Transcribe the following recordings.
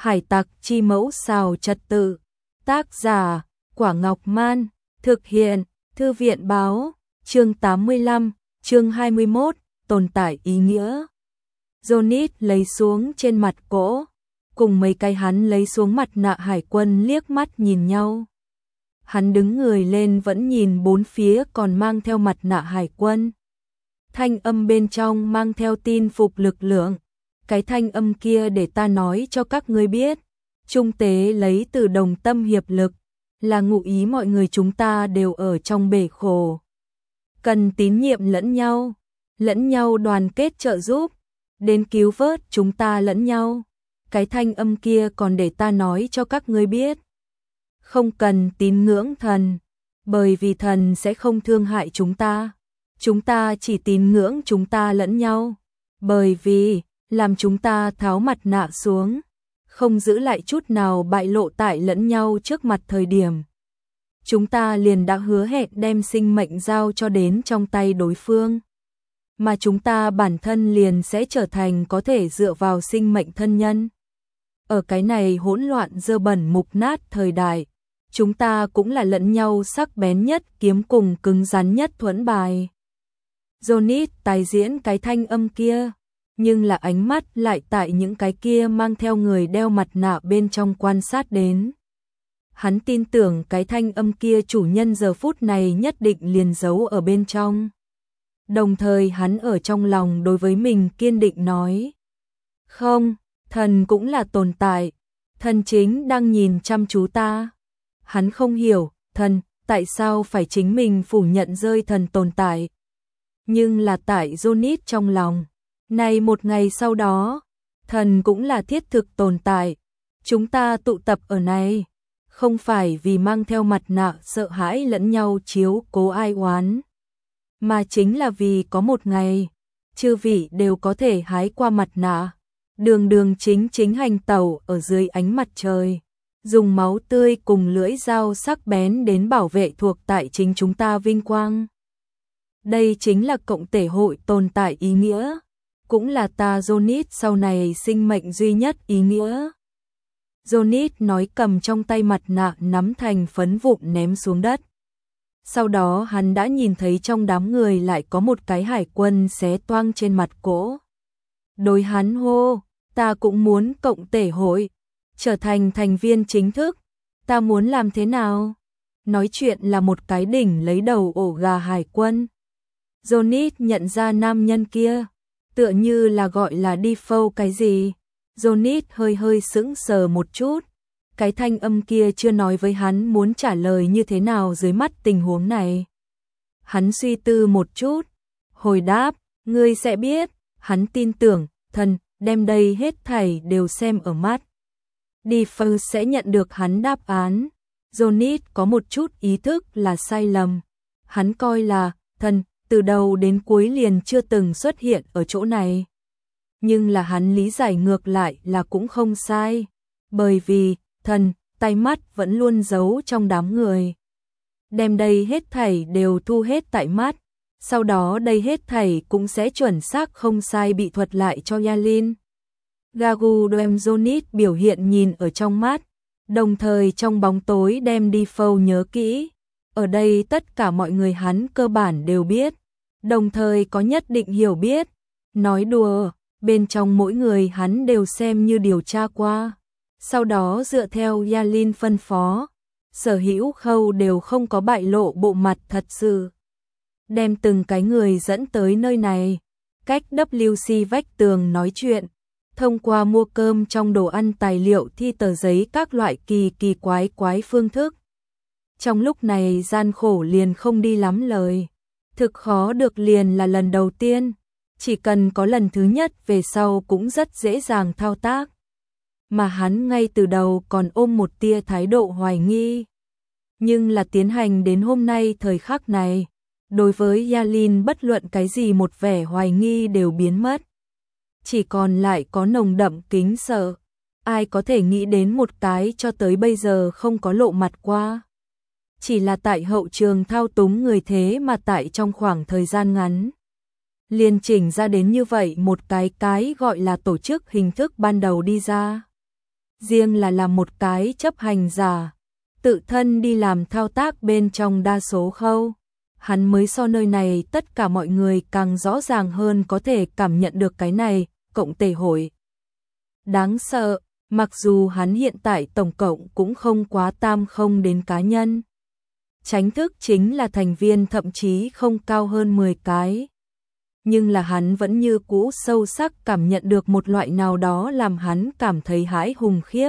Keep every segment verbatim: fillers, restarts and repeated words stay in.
Hải tặc chi mẫu xào trật tự. Tác giả, Quả Ngọc Man. Thực hiện, Thư viện báo. Chương tám mươi lăm, chương hai mươi mốt, tồn tại ý nghĩa. Johnny lấy xuống trên mặt cỗ, cùng mấy cái hắn lấy xuống mặt nạ hải quân liếc mắt nhìn nhau. Hắn đứng người lên vẫn nhìn bốn phía còn mang theo mặt nạ hải quân. Thanh âm bên trong mang theo tin phục lực lượng. Cái thanh âm kia để ta nói cho các ngươi biết. Trung tế lấy từ đồng tâm hiệp lực, là ngụ ý mọi người chúng ta đều ở trong bể khổ. Cần tín nhiệm lẫn nhau, lẫn nhau đoàn kết trợ giúp, đến cứu vớt chúng ta lẫn nhau. Cái thanh âm kia còn để ta nói cho các ngươi biết. Không cần tín ngưỡng thần, bởi vì thần sẽ không thương hại chúng ta. Chúng ta chỉ tín ngưỡng chúng ta lẫn nhau, bởi vì làm chúng ta tháo mặt nạ xuống, không giữ lại chút nào bại lộ tại lẫn nhau trước mặt thời điểm. Chúng ta liền đã hứa hẹn đem sinh mệnh giao cho đến trong tay đối phương. Mà chúng ta bản thân liền sẽ trở thành có thể dựa vào sinh mệnh thân nhân. Ở cái này hỗn loạn dơ bẩn mục nát thời đại, chúng ta cũng là lẫn nhau sắc bén nhất kiếm cùng cứng rắn nhất thuẫn bài. Johnny tái diễn cái thanh âm kia, nhưng là ánh mắt lại tại những cái kia mang theo người đeo mặt nạ bên trong quan sát đến. Hắn tin tưởng cái thanh âm kia chủ nhân giờ phút này nhất định liền giấu ở bên trong. Đồng thời hắn ở trong lòng đối với mình kiên định nói. Không, thần cũng là tồn tại, thần chính đang nhìn chăm chú ta. Hắn không hiểu, thần, tại sao phải chính mình phủ nhận rơi thần tồn tại. Nhưng là tại Johnny trong lòng. Này một ngày sau đó, thần cũng là thiết thực tồn tại. Chúng ta tụ tập ở này, không phải vì mang theo mặt nạ sợ hãi lẫn nhau chiếu cố ai oán, mà chính là vì có một ngày, chư vị đều có thể hái qua mặt nạ, đường đường chính chính hành tẩu ở dưới ánh mặt trời, dùng máu tươi cùng lưỡi dao sắc bén đến bảo vệ thuộc tại chính chúng ta vinh quang. Đây chính là cộng thể hội tồn tại ý nghĩa, cũng là ta Johnny sau này sinh mệnh duy nhất ý nghĩa. Johnny nói cầm trong tay mặt nạ nắm thành phấn vụn ném xuống đất. Sau đó hắn đã nhìn thấy trong đám người lại có một cái hải quân xé toang trên mặt cỗ. Đối hắn hô, ta cũng muốn cộng thể hội, trở thành thành viên chính thức, ta muốn làm thế nào? Nói chuyện là một cái đỉnh lấy đầu ổ gà hải quân. Johnny nhận ra nam nhân kia, tựa như là gọi là đi phâu cái gì. Johnny hơi hơi sững sờ một chút, cái thanh âm kia chưa nói với hắn muốn trả lời như thế nào dưới mắt tình huống này. Hắn suy tư một chút, hồi đáp, ngươi sẽ biết, hắn tin tưởng, thần, đem đây hết thảy đều xem ở mắt. Đi phâu sẽ nhận được hắn đáp án. Johnny có một chút ý thức là sai lầm, hắn coi là, thần, từ đầu đến cuối liền chưa từng xuất hiện ở chỗ này. Nhưng là hắn lý giải ngược lại là cũng không sai, bởi vì, thần, tay mắt vẫn luôn giấu trong đám người. Đem đây hết thảy đều thu hết tại mắt, sau đó đây hết thảy cũng sẽ chuẩn xác không sai bị thuật lại cho Yalin. Gagu đem Johnny biểu hiện nhìn ở trong mắt, đồng thời trong bóng tối đem đi phâu nhớ kỹ. Ở đây tất cả mọi người hắn cơ bản đều biết, đồng thời có nhất định hiểu biết. Nói đùa, bên trong mỗi người hắn đều xem như điều tra qua. Sau đó dựa theo Yalin phân phó, sở hữu khâu đều không có bại lộ bộ mặt thật sự. Đem từng cái người dẫn tới nơi này, cách W C vách tường nói chuyện, thông qua mua cơm trong đồ ăn tài liệu thi tờ giấy các loại kỳ kỳ quái quái phương thức. Trong lúc này gian khổ liền không đi lắm lời, thực khó được liền là lần đầu tiên, chỉ cần có lần thứ nhất về sau cũng rất dễ dàng thao tác. Mà hắn ngay từ đầu còn ôm một tia thái độ hoài nghi. Nhưng là tiến hành đến hôm nay thời khắc này, đối với Yalin bất luận cái gì một vẻ hoài nghi đều biến mất. Chỉ còn lại có nồng đậm kính sợ. Ai có thể nghĩ đến một cái cho tới bây giờ không có lộ mặt qua. Chỉ là tại hậu trường thao túng người thế mà tại trong khoảng thời gian ngắn. Liên chỉnh ra đến như vậy một cái cái gọi là tổ chức hình thức ban đầu đi ra. riêng là làm một cái chấp hành giả, tự thân đi làm thao tác bên trong đa số khâu. Hắn mới so nơi này tất cả mọi người càng rõ ràng hơn có thể cảm nhận được cái này, cộng tề hội. Đáng sợ, mặc dù hắn hiện tại tổng cộng cũng không quá tam không đến cá nhân. Chánh thức chính là thành viên thậm chí không cao hơn mười cái. Nhưng là hắn vẫn như cũ sâu sắc cảm nhận được một loại nào đó làm hắn cảm thấy hãi hùng khiếp.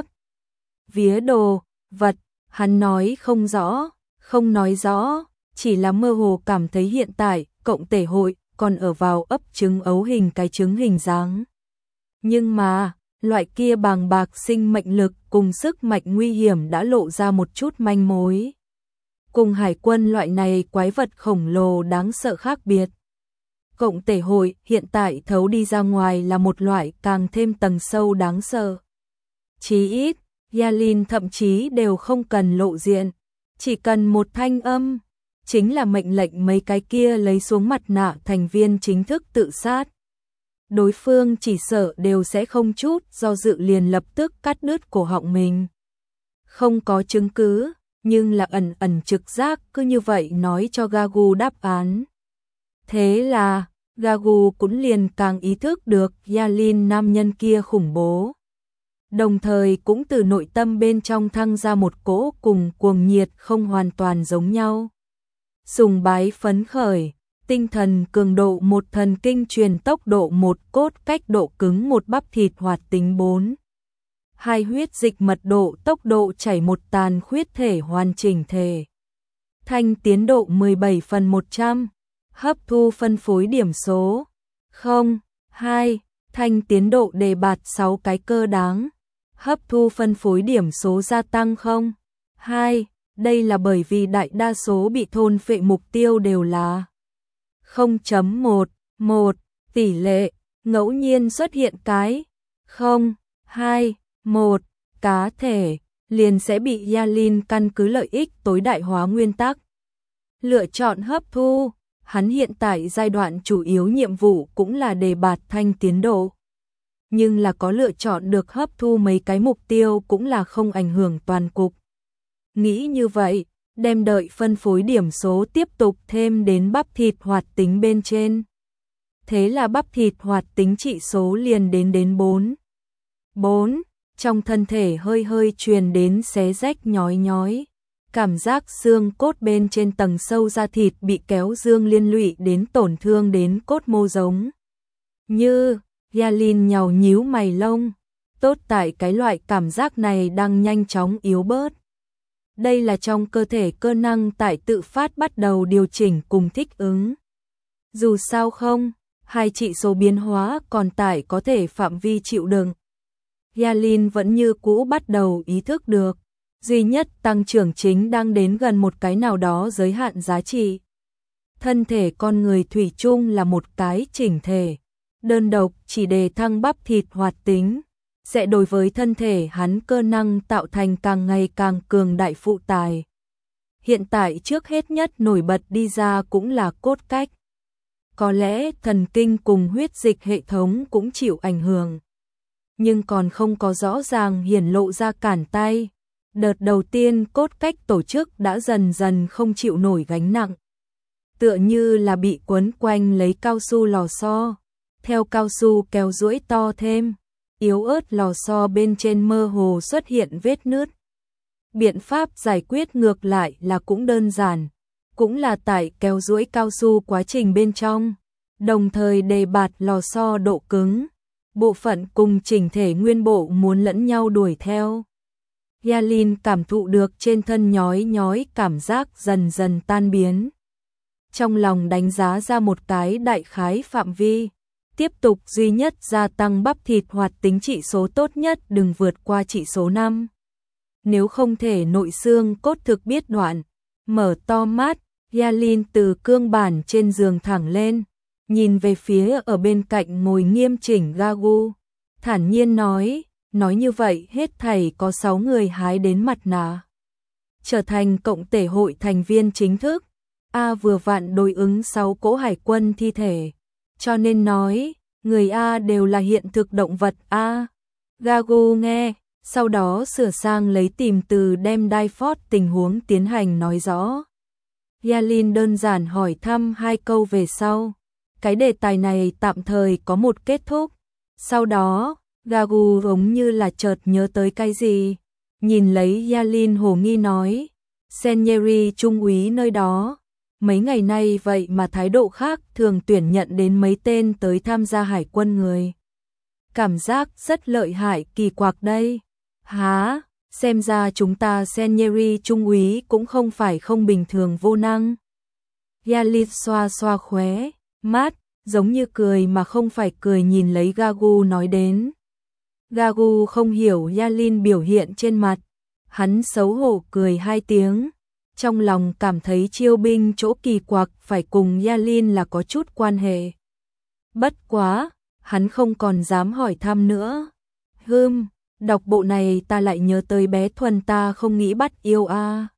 Vía đồ, vật, hắn nói không rõ, không nói rõ, chỉ là mơ hồ cảm thấy hiện tại, cộng tể hội, còn ở vào ấp trứng ấu hình cái trứng hình dáng. Nhưng mà, loại kia bàng bạc sinh mệnh lực cùng sức mạnh nguy hiểm đã lộ ra một chút manh mối. Cùng hải quân loại này quái vật khổng lồ đáng sợ khác biệt. Cộng tể hội hiện tại thấu đi ra ngoài là một loại càng thêm tầng sâu đáng sợ. Chí ít, Yalin thậm chí đều không cần lộ diện, chỉ cần một thanh âm, chính là mệnh lệnh mấy cái kia lấy xuống mặt nạ thành viên chính thức tự sát. Đối phương chỉ sợ đều sẽ không chút do dự liền lập tức cắt đứt cổ họng mình. Không có chứng cứ, nhưng là ẩn ẩn trực giác cứ như vậy nói cho Gagu đáp án. Thế là, Gagu cũng liền càng ý thức được Yalin nam nhân kia khủng bố. Đồng thời cũng từ nội tâm bên trong thăng ra một cỗ cùng cuồng nhiệt không hoàn toàn giống nhau. Sùng bái phấn khởi, tinh thần cường độ một, thần kinh truyền tốc độ một, cốt cách độ cứng một, bắp thịt hoạt tính bốn. Hai, huyết dịch mật độ tốc độ chảy một, tàn khuyết thể hoàn chỉnh thể. Thanh tiến độ mười bảy phần một trăm. Hấp thu phân phối điểm số không, hai, thanh tiến độ đề bạt sáu cái cơ đáng. Hấp thu phân phối điểm số gia tăng không, hai, đây là bởi vì đại đa số bị thôn phệ mục tiêu đều là không chấm một, một, tỷ lệ, ngẫu nhiên xuất hiện cái không, hai, một, cá thể, liền sẽ bị Yalin căn cứ lợi ích tối đại hóa nguyên tắc. Lựa chọn hấp thu. Hắn hiện tại giai đoạn chủ yếu nhiệm vụ cũng là đề bạt thanh tiến độ. Nhưng là có lựa chọn được hấp thu mấy cái mục tiêu cũng là không ảnh hưởng toàn cục. Nghĩ như vậy, đem đợi phân phối điểm số tiếp tục thêm đến bắp thịt hoạt tính bên trên. Thế là bắp thịt hoạt tính trị số liền đến đến bốn. bốn. Trong thân thể hơi hơi truyền đến xé rách nhói nhói. Cảm giác xương cốt bên trên tầng sâu da thịt bị kéo dương liên lụy đến tổn thương đến cốt mô giống. Như, Yalin nhàu nhíu mày lông, tốt tại cái loại cảm giác này đang nhanh chóng yếu bớt. Đây là trong cơ thể cơ năng tại tự phát bắt đầu điều chỉnh cùng thích ứng. Dù sao không, hai trị số biến hóa còn tại có thể phạm vi chịu đựng. Yalin vẫn như cũ bắt đầu ý thức được. Duy nhất tăng trưởng chính đang đến gần một cái nào đó giới hạn giá trị. Thân thể con người thủy chung là một cái chỉnh thể. Đơn độc chỉ đề thăng bắp thịt hoạt tính, sẽ đối với thân thể hắn cơ năng tạo thành càng ngày càng cường đại phụ tải. Hiện tại trước hết nhất nổi bật đi ra cũng là cốt cách. Có lẽ thần kinh cùng huyết dịch hệ thống cũng chịu ảnh hưởng. Nhưng còn không có rõ ràng hiển lộ ra cản tay. Đợt đầu tiên cốt cách tổ chức đã dần dần không chịu nổi gánh nặng. Tựa như là bị quấn quanh lấy cao su lò xo. Theo cao su kéo duỗi to thêm, yếu ớt lò xo bên trên mơ hồ xuất hiện vết nứt. Biện pháp giải quyết ngược lại là cũng đơn giản. Cũng là tại kéo duỗi cao su quá trình bên trong. Đồng thời đề bạt lò xo độ cứng. Bộ phận cùng chỉnh thể nguyên bộ muốn lẫn nhau đuổi theo. Yalin cảm thụ được trên thân nhói nhói cảm giác dần dần tan biến. Trong lòng đánh giá ra một cái đại khái phạm vi. Tiếp tục duy nhất gia tăng bắp thịt hoạt tính trị số tốt nhất đừng vượt qua trị số năm. Nếu không thể nội xương cốt thực biết đoạn. Mở to mắt, Yalin từ cương bản trên giường thẳng lên. Nhìn về phía ở bên cạnh ngồi nghiêm chỉnh Gagu. Thản nhiên nói. Nói như vậy hết thảy có sáu người hái đến mặt nạ. Trở thành cộng tể hội thành viên chính thức. A vừa vặn đối ứng sáu cỗ hải quân thi thể. Cho nên nói, người A đều là hiện thực động vật A. Gagu nghe, sau đó sửa sang lấy tìm từ đem Dayford tình huống tiến hành nói rõ. Yalin đơn giản hỏi thăm hai câu về sau. Cái đề tài này tạm thời có một kết thúc. Sau đó, Gagu giống như là chợt nhớ tới cái gì. Nhìn lấy Yalin hồ nghi nói, Senieri trung úy nơi đó, mấy ngày nay vậy mà thái độ khác thường tuyển nhận đến mấy tên tới tham gia hải quân người. Cảm giác rất lợi hại kỳ quặc đây. Hả, xem ra chúng ta Senieri trung úy cũng không phải không bình thường vô năng. Yalin xoa xoa khóe mắt, giống như cười mà không phải cười nhìn lấy Gagu nói đến. Gagu không hiểu Yalin biểu hiện trên mặt, hắn xấu hổ cười hai tiếng, trong lòng cảm thấy chiêu binh chỗ kỳ quặc phải cùng Yalin là có chút quan hệ. Bất quá, hắn không còn dám hỏi thăm nữa. Hừm, đọc bộ này ta lại nhớ tới bé Thuần ta không nghĩ bắt yêu a. À.